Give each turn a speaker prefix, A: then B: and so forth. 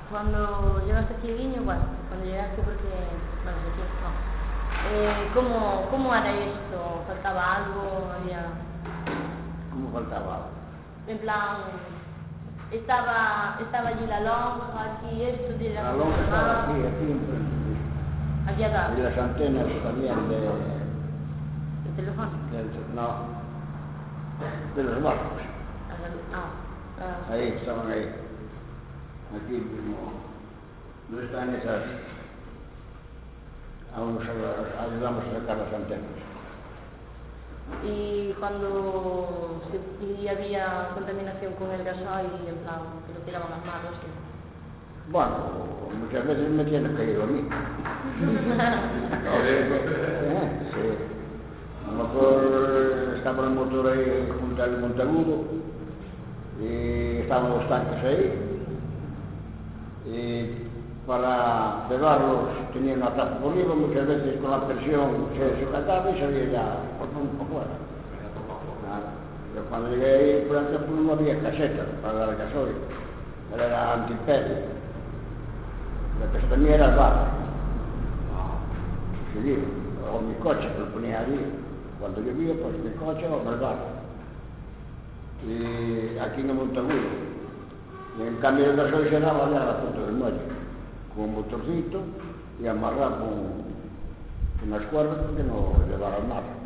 A: Cuando llegaste aquí a Guiño, bueno, cuando llegaste porque, bueno, aquí no. ¿Cómo era esto? ¿Faltaba algo? Había...
B: ¿Cómo faltaba algo?
A: En plan, estaba allí la lonja, aquí esto, de
B: la lonja estaba aquí enfrente.
A: Aquí atrás.
B: Y las antenas también de...
A: ¿El teléfono?
B: No, de los barcos. Ahí, estaban ahí. Aquí mismo. No están esas... Aún nos ayudamos a sacar las antenas.
A: Y cuando había contaminación con el gasoil, en plan, que lo tiraban las manos, ¿sí?
B: Bueno, muchas veces me tiene que ir a mí. Sí. A lo mejor estaba el motor ahí junto al Monteagudo y estaban los tanques ahí. Y para pegarlos tenía una tapa por arriba, muchas veces con la presión se sujetaba y salía ya por fuera. Pero cuando llegué ahí, por ejemplo, no había caseta para dar gasoil, era antiperio. La caseta mía era el bar. Sí, o mi coche, que lo ponía allí. Cuando llovía, pues mi coche o el bar. Y aquí en el Monteagudo. Y en cambio el gasoil se daba allá a la punta del muelle, con un motorcito y amarrado con unas cuerdas porque no llevara nada.